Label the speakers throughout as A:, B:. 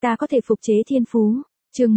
A: ta có thể phục chế thiên phú. Chương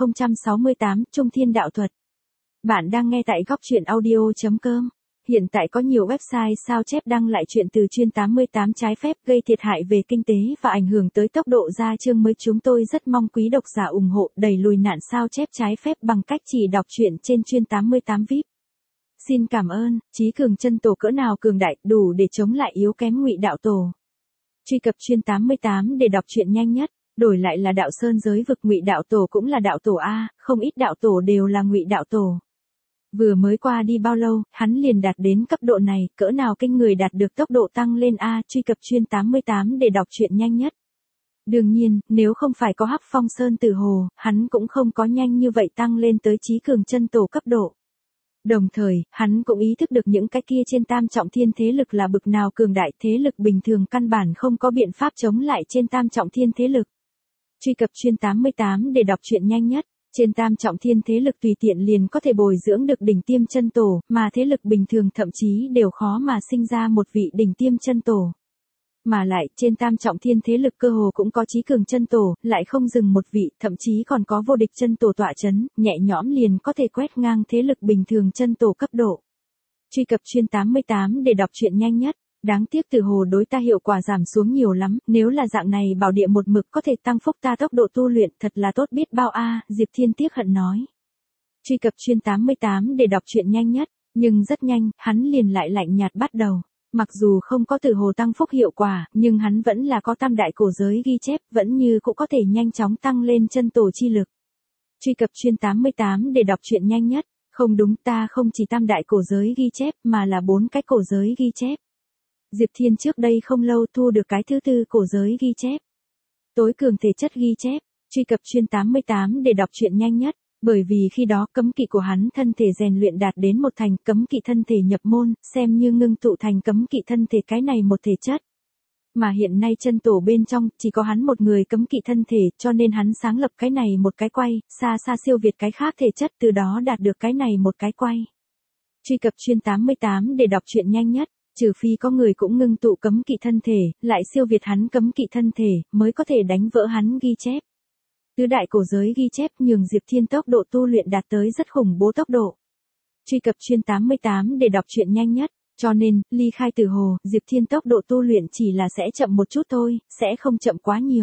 A: 1068, Trung Thiên Đạo Thuật. Bạn đang nghe tại góc truyện audio.com. Hiện tại có nhiều website sao chép đăng lại chuyện từ chuyên 88 trái phép gây thiệt hại về kinh tế và ảnh hưởng tới tốc độ ra chương mới. Chúng tôi rất mong quý độc giả ủng hộ đẩy lùi nạn sao chép trái phép bằng cách chỉ đọc truyện trên chuyên 88 VIP. Xin cảm ơn. Chí cường chân tổ cỡ nào cường đại đủ để chống lại yếu kém Ngụy Đạo Tổ. Truy cập chuyên 88 để đọc truyện nhanh nhất. Đổi lại là đạo sơn giới vực Ngụy Đạo Tổ cũng là đạo tổ a, không ít đạo tổ đều là Ngụy Đạo Tổ. Vừa mới qua đi bao lâu, hắn liền đạt đến cấp độ này, cỡ nào kinh người đạt được tốc độ tăng lên a, truy cập chuyên 88 để đọc truyện nhanh nhất. Đương nhiên, nếu không phải có Hắc Phong Sơn Tử Hồ, hắn cũng không có nhanh như vậy tăng lên tới chí cường chân tổ cấp độ. Đồng thời, hắn cũng ý thức được những cái kia trên tam trọng thiên thế lực là bực nào cường đại, thế lực bình thường căn bản không có biện pháp chống lại trên tam trọng thiên thế lực. Truy cập chuyên 88 để đọc truyện nhanh nhất. Trên tam trọng thiên thế lực tùy tiện liền có thể bồi dưỡng được đỉnh tiêm chân tổ, mà thế lực bình thường thậm chí đều khó mà sinh ra một vị đỉnh tiêm chân tổ. Mà lại, trên tam trọng thiên thế lực cơ hồ cũng có chí cường chân tổ, lại không dừng một vị, thậm chí còn có vô địch chân tổ tọa chấn, nhẹ nhõm liền có thể quét ngang thế lực bình thường chân tổ cấp độ. Truy cập chuyên 88 để đọc truyện nhanh nhất. Đáng tiếc Tử Hồ đối ta hiệu quả giảm xuống nhiều lắm, nếu là dạng này bảo địa một mực có thể tăng phúc ta tốc độ tu luyện, thật là tốt biết bao a, Diệp Thiên tiếc hận nói. Truy cập chuyên 88 để đọc truyện nhanh nhất, nhưng rất nhanh, hắn liền lại lạnh nhạt bắt đầu. Mặc dù không có Tử Hồ tăng phúc hiệu quả, nhưng hắn vẫn là có tam đại cổ giới ghi chép, vẫn như cũng có thể nhanh chóng tăng lên chân tổ chi lực. Truy cập chuyên 88 để đọc truyện nhanh nhất, không đúng, ta không chỉ tam đại cổ giới ghi chép mà là 4 cái cổ giới ghi chép. Diệp Thiên trước đây không lâu thu được cái thứ tư cổ giới ghi chép. Tối cường thể chất ghi chép, truy cập chuyên 88 để đọc truyện nhanh nhất, bởi vì khi đó cấm kỵ của hắn thân thể rèn luyện đạt đến một thành cấm kỵ thân thể nhập môn, xem như ngưng tụ thành cấm kỵ thân thể cái này một thể chất. Mà hiện nay chân tổ bên trong chỉ có hắn một người cấm kỵ thân thể, cho nên hắn sáng lập cái này một cái quay, xa xa siêu việt cái khác thể chất, từ đó đạt được cái này một cái quay. Truy cập chuyên 88 để đọc truyện nhanh nhất. Trừ phi có người cũng ngưng tụ cấm kỵ thân thể, lại siêu việt hắn cấm kỵ thân thể, mới có thể đánh vỡ hắn ghi chép. Tứ đại cổ giới ghi chép nhường Diệp Thiên tốc độ tu luyện đạt tới rất khủng bố tốc độ. Truy cập chuyên 88 để đọc truyện nhanh nhất, cho nên, ly khai Tử Hồ, Diệp Thiên tốc độ tu luyện chỉ là sẽ chậm một chút thôi, sẽ không chậm quá nhiều.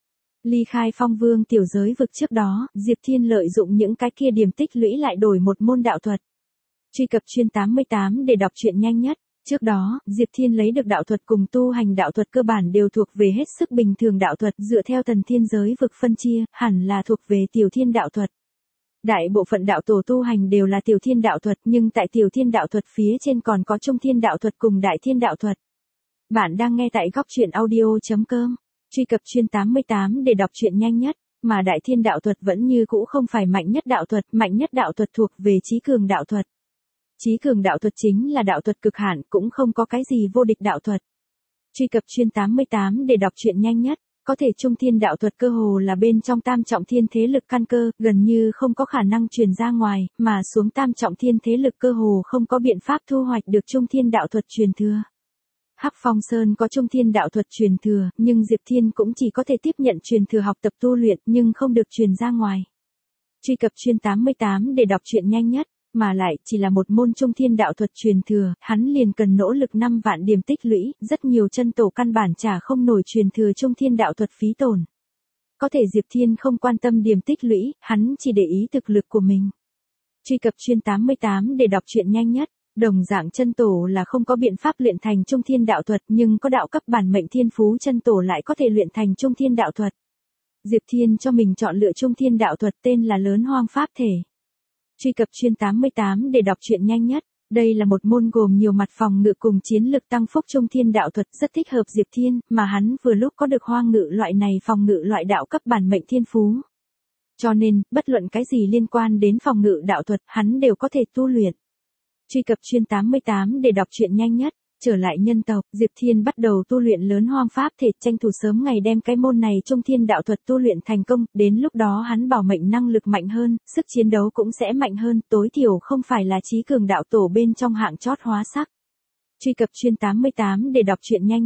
A: Ly khai Phong Vương tiểu giới vực trước đó, Diệp Thiên lợi dụng những cái kia điểm tích lũy lại đổi một môn đạo thuật. Truy cập chuyên 88 để đọc truyện nhanh nhất. Trước đó, Diệp Thiên lấy được đạo thuật cùng tu hành đạo thuật cơ bản đều thuộc về hết sức bình thường đạo thuật, dựa theo thần thiên giới vực phân chia, hẳn là thuộc về tiểu thiên đạo thuật. Đại bộ phận đạo tổ tu hành đều là tiểu thiên đạo thuật, nhưng tại tiểu thiên đạo thuật phía trên còn có trung thiên đạo thuật cùng đại thiên đạo thuật. Bạn đang nghe tại góc truyện audio.com. Truy cập chuyên 88 để đọc truyện nhanh nhất, mà đại thiên đạo thuật vẫn như cũ không phải mạnh nhất đạo thuật thuộc về chí cường đạo thuật. Chí cường đạo thuật chính là đạo thuật cực hạn, cũng không có cái gì vô địch đạo thuật. Truy cập chuyên 88 để đọc truyện nhanh nhất, có thể trung thiên đạo thuật cơ hồ là bên trong tam trọng thiên thế lực căn cơ, gần như không có khả năng truyền ra ngoài, mà xuống tam trọng thiên thế lực cơ hồ không có biện pháp thu hoạch được trung thiên đạo thuật truyền thừa. Hắc Phong Sơn có trung thiên đạo thuật truyền thừa, nhưng Diệp Thiên cũng chỉ có thể tiếp nhận truyền thừa học tập tu luyện, nhưng không được truyền ra ngoài. Truy cập chuyên 88 để đọc truyện nhanh nhất. Mà lại, chỉ là một môn trung thiên đạo thuật truyền thừa, hắn liền cần nỗ lực 5 vạn điểm tích lũy, rất nhiều chân tổ căn bản trả không nổi truyền thừa trung thiên đạo thuật phí tổn. Có thể Diệp Thiên không quan tâm điểm tích lũy, hắn chỉ để ý thực lực của mình. Truy cập chuyên 88 để đọc truyện nhanh nhất, đồng dạng chân tổ là không có biện pháp luyện thành trung thiên đạo thuật, nhưng có đạo cấp bản mệnh thiên phú chân tổ lại có thể luyện thành trung thiên đạo thuật. Diệp Thiên cho mình chọn lựa trung thiên đạo thuật tên là Lớn Hoang Pháp Thể. Truy cập chuyên 88 để đọc truyện nhanh nhất. Đây là một môn gồm nhiều mặt phòng ngự cùng chiến lực tăng phúc trung thiên đạo thuật, rất thích hợp Diệp Thiên, mà hắn vừa lúc có được hoang ngự loại này phòng ngự loại đạo cấp bản mệnh thiên phú. Cho nên, bất luận cái gì liên quan đến phòng ngự đạo thuật, hắn đều có thể tu luyện. Truy cập chuyên 88 để đọc truyện nhanh nhất. Trở lại nhân tộc, Diệp Thiên bắt đầu tu luyện Lớn Hoang Pháp Thể, tranh thủ sớm ngày đem cái môn này trung thiên đạo thuật tu luyện thành công, đến lúc đó hắn bảo mệnh năng lực mạnh hơn, sức chiến đấu cũng sẽ mạnh hơn, tối thiểu không phải là chí cường đạo tổ bên trong hạng chót hóa sắc. Truy cập chuyên 88 để đọc truyện nhanh nhất.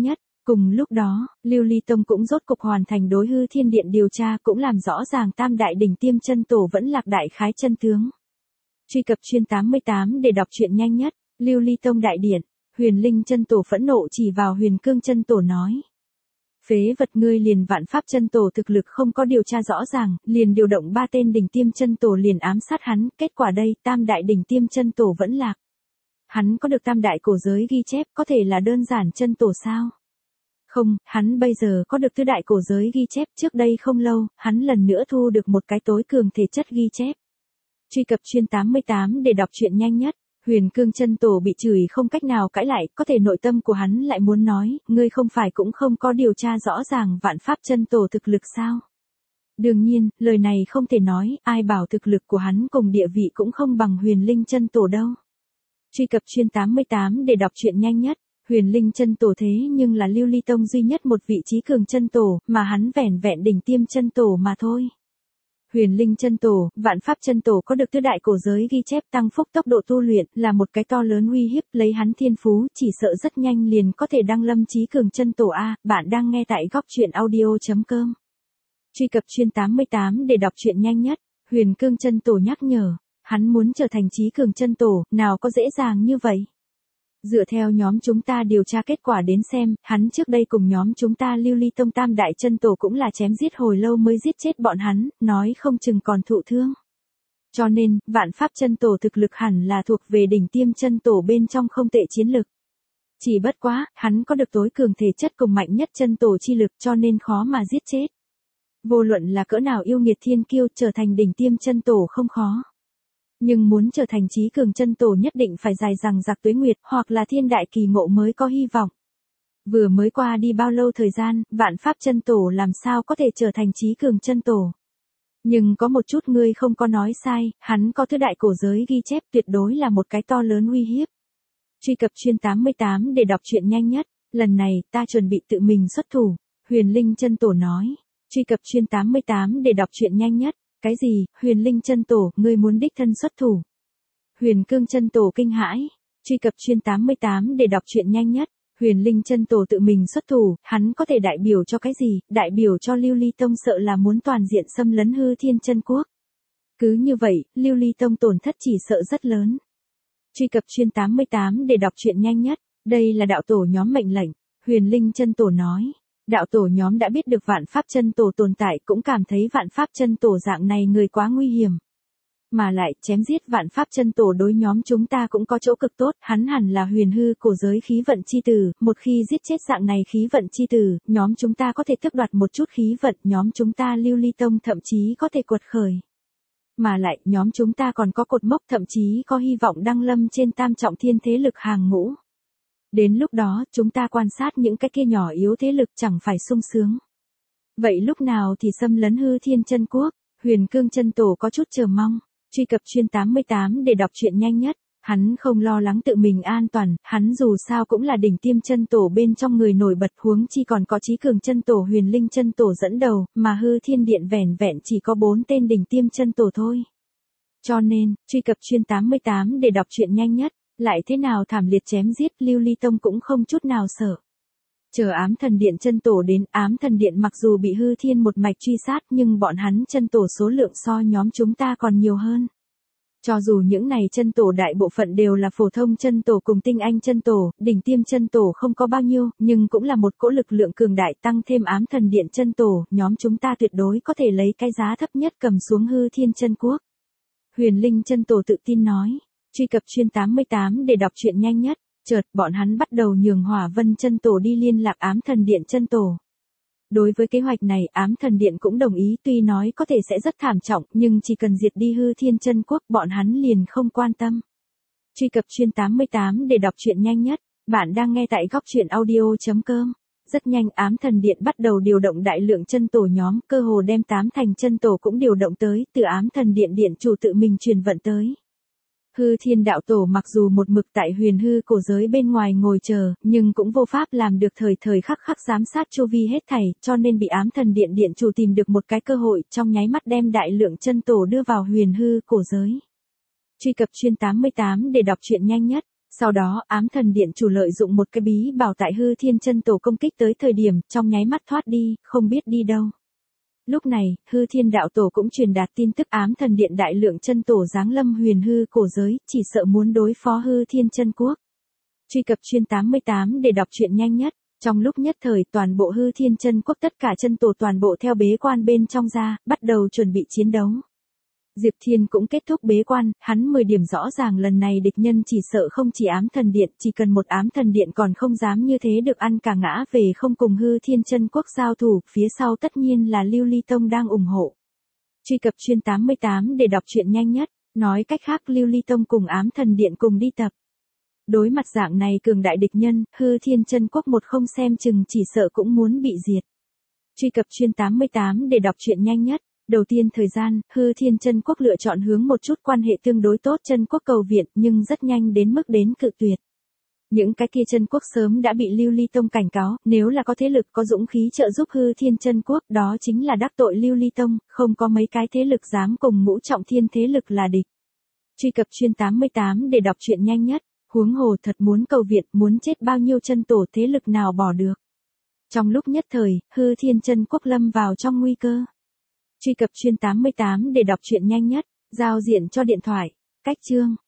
A: Cùng lúc đó, Lưu Ly Tông cũng rốt cục hoàn thành đối hư thiên điện điều tra, cũng làm rõ ràng tam đại đỉnh tiêm chân tổ vẫn lạc đại khái chân tướng. Truy cập chuyên 88 để đọc truyện nhanh nhất. Lưu Ly Tông đại điện, Huyền Linh chân tổ phẫn nộ chỉ vào Huyền Cương chân tổ nói: phế vật, ngươi liền vạn pháp chân tổ thực lực không có điều tra rõ ràng, liền điều động 3 tên đỉnh tiêm chân tổ liền ám sát hắn, kết quả đây, tam đại đỉnh tiêm chân tổ vẫn lạc. Hắn có được tam đại cổ giới ghi chép, có thể là đơn giản chân tổ sao? Không, hắn bây giờ có được tứ đại cổ giới ghi chép, trước đây không lâu, hắn lần nữa thu được một cái tối cường thể chất ghi chép. Truy cập chuyên 88 để đọc truyện nhanh nhất. Huyền Cương chân tổ bị chửi không cách nào cãi lại, có thể nội tâm của hắn lại muốn nói, ngươi không phải cũng không có điều tra rõ ràng vạn pháp chân tổ thực lực sao? Đương nhiên, lời này không thể nói, ai bảo thực lực của hắn cùng địa vị cũng không bằng Huyền Linh chân tổ đâu. Truy cập chuyên 88 để đọc truyện nhanh nhất. Huyền Linh chân tổ thế nhưng là Lưu Ly Tông duy nhất một vị trí cường chân tổ, mà hắn vẻn vẹn đỉnh tiêm chân tổ mà thôi. Huyền Linh chân tổ, vạn pháp chân tổ có được tứ đại cổ giới ghi chép tăng phúc tốc độ tu luyện, là một cái to lớn uy hiếp, lấy hắn thiên phú, chỉ sợ rất nhanh liền có thể đăng lâm chí cường chân tổ A. Bạn đang nghe tại góc truyện audio.com. Truy cập chuyên 88 để đọc truyện nhanh nhất. Huyền Cương chân tổ nhắc nhở, hắn muốn trở thành chí cường chân tổ, nào có dễ dàng như vậy. Dựa theo nhóm chúng ta điều tra kết quả đến xem, hắn trước đây cùng nhóm chúng ta Lưu Ly Tông tam đại chân tổ cũng là chém giết hồi lâu mới giết chết bọn hắn, nói không chừng còn thụ thương. Cho nên, vạn pháp chân tổ thực lực hẳn là thuộc về đỉnh tiêm chân tổ bên trong không tệ chiến lực. Chỉ bất quá, hắn có được tối cường thể chất cùng mạnh nhất chân tổ chi lực cho nên khó mà giết chết. Vô luận là cỡ nào yêu nghiệt thiên kiêu, trở thành đỉnh tiêm chân tổ không khó. Nhưng muốn trở thành chí cường chân tổ nhất định phải dài dằng dặc tuế nguyệt, hoặc là thiên đại kỳ ngộ mới có hy vọng. Vừa mới qua đi bao lâu thời gian, vạn pháp chân tổ làm sao có thể trở thành chí cường chân tổ. Nhưng có một chút ngươi không có nói sai, hắn có tứ đại cổ giới ghi chép, tuyệt đối là một cái to lớn uy hiếp. Truy cập chuyên 88 để đọc truyện nhanh nhất. Lần này, ta chuẩn bị tự mình xuất thủ. Huyền Linh chân tổ nói. Truy cập chuyên 88 để đọc truyện nhanh nhất. Cái gì, Huyền Linh chân tổ, ngươi muốn đích thân xuất thủ? Huyền Cương chân tổ kinh hãi. Truy cập chuyên 88 để đọc truyện nhanh nhất. Huyền Linh chân tổ tự mình xuất thủ, hắn có thể đại biểu cho cái gì? Đại biểu cho Lưu Ly Tông sợ là muốn toàn diện xâm lấn hư thiên chân quốc. Cứ như vậy, Lưu Ly Tông tổn thất chỉ sợ rất lớn. Truy cập chuyên 88 để đọc truyện nhanh nhất. Đây là đạo tổ nhóm mệnh lệnh. Huyền Linh chân tổ nói. Đạo tổ nhóm đã biết được vạn pháp chân tổ tồn tại, cũng cảm thấy vạn pháp chân tổ dạng này người quá nguy hiểm. Mà lại, chém giết vạn pháp chân tổ đối nhóm chúng ta cũng có chỗ cực tốt, hắn hẳn là huyền hư cổ giới khí vận chi tử, một khi giết chết dạng này khí vận chi tử, nhóm chúng ta có thể tước đoạt một chút khí vận, nhóm chúng ta Lưu Ly Tông thậm chí có thể quật khởi. Mà lại, nhóm chúng ta còn có cột mốc, thậm chí có hy vọng đăng lâm trên tam trọng thiên thế lực hàng ngũ. Đến lúc đó, chúng ta quan sát những cái kia nhỏ yếu thế lực chẳng phải sung sướng. Vậy lúc nào thì xâm lấn hư thiên chân quốc? Huyền Cương chân tổ có chút chờ mong. Truy cập chuyên 88 để đọc truyện nhanh nhất. Hắn không lo lắng tự mình an toàn, hắn dù sao cũng là đỉnh tiêm chân tổ bên trong người nổi bật, huống chi còn có chí cường chân tổ Huyền Linh chân tổ dẫn đầu, mà hư thiên điện vẻn vẹn chỉ có 4 tên đỉnh tiêm chân tổ thôi. Cho nên, truy cập chuyên 88 để đọc truyện nhanh nhất. Lại thế nào thảm liệt chém giết, Lưu Ly Tông cũng không chút nào sợ. Chờ ám thần điện chân tổ đến, ám thần điện mặc dù bị hư thiên một mạch truy sát nhưng bọn hắn chân tổ số lượng so nhóm chúng ta còn nhiều hơn. Cho dù những này chân tổ đại bộ phận đều là phổ thông chân tổ cùng tinh anh chân tổ, đỉnh tiêm chân tổ không có bao nhiêu, nhưng cũng là một cỗ lực lượng cường đại, tăng thêm ám thần điện chân tổ, nhóm chúng ta tuyệt đối có thể lấy cái giá thấp nhất cầm xuống hư thiên chân quốc. Huyền Linh chân tổ tự tin nói. Truy cập chuyên 88 để đọc truyện nhanh nhất. Chợt, bọn hắn bắt đầu nhường Hỏa Vân chân tổ đi liên lạc ám thần điện chân tổ. Đối với kế hoạch này, ám thần điện cũng đồng ý, tuy nói có thể sẽ rất thảm trọng, nhưng chỉ cần diệt đi hư thiên chân quốc, bọn hắn liền không quan tâm. Truy cập chuyên 88 để đọc truyện nhanh nhất. Bạn đang nghe tại góc truyện audio.com. Rất nhanh ám thần điện bắt đầu điều động đại lượng chân tổ nhóm, cơ hồ đem 8 thành chân tổ cũng điều động tới, từ ám thần điện điện chủ tự mình truyền vận tới. Hư thiên đạo tổ mặc dù một mực tại huyền hư cổ giới bên ngoài ngồi chờ, nhưng cũng vô pháp làm được thời thời khắc khắc giám sát chu vi hết thảy, cho nên bị ám thần điện điện chủ tìm được một cái cơ hội, trong nháy mắt đem đại lượng chân tổ đưa vào huyền hư cổ giới. Truy cập chuyên 88 để đọc truyện nhanh nhất. Sau đó, ám thần điện chủ lợi dụng một cái bí bảo tại hư thiên chân tổ công kích tới thời điểm, trong nháy mắt thoát đi, không biết đi đâu. Lúc này, hư thiên đạo tổ cũng truyền đạt tin tức ám thần điện đại lượng chân tổ giáng lâm huyền hư cổ giới, chỉ sợ muốn đối phó hư thiên chân quốc. Truy cập chuyên 88 để đọc truyện nhanh nhất. Trong lúc nhất thời toàn bộ hư thiên chân quốc tất cả chân tổ toàn bộ theo bế quan bên trong ra, bắt đầu chuẩn bị chiến đấu. Diệp Thiên cũng kết thúc bế quan, hắn 10 điểm rõ ràng lần này địch nhân chỉ sợ không chỉ ám thần điện, chỉ cần một ám thần điện còn không dám như thế được ăn cả ngã về không cùng hư thiên chân quốc giao thủ, phía sau tất nhiên là Lưu Ly Tông đang ủng hộ. Truy cập chuyên 88 để đọc truyện nhanh nhất, nói cách khác Lưu Ly Tông cùng ám thần điện cùng đi tập. Đối mặt dạng này cường đại địch nhân, hư thiên chân quốc một không xem chừng chỉ sợ cũng muốn bị diệt. Truy cập chuyên 88 để đọc truyện nhanh nhất. Đầu tiên thời gian, hư thiên chân quốc lựa chọn hướng một chút quan hệ tương đối tốt chân quốc cầu viện nhưng rất nhanh đến mức đến cự tuyệt. Những cái kia chân quốc sớm đã bị Lưu Ly Tông cảnh cáo, nếu là có thế lực có dũng khí trợ giúp hư thiên chân quốc đó chính là đắc tội Lưu Ly Tông, không có mấy cái thế lực dám cùng ngũ trọng thiên thế lực là địch. Truy cập chuyên 88 để đọc truyện nhanh nhất, huống hồ thật muốn cầu viện muốn chết bao nhiêu chân tổ thế lực nào bỏ được. Trong lúc nhất thời, hư thiên chân quốc lâm vào trong nguy cơ. Truy cập chuyên 88 để đọc truyện nhanh nhất, giao diện cho điện thoại, cách chương.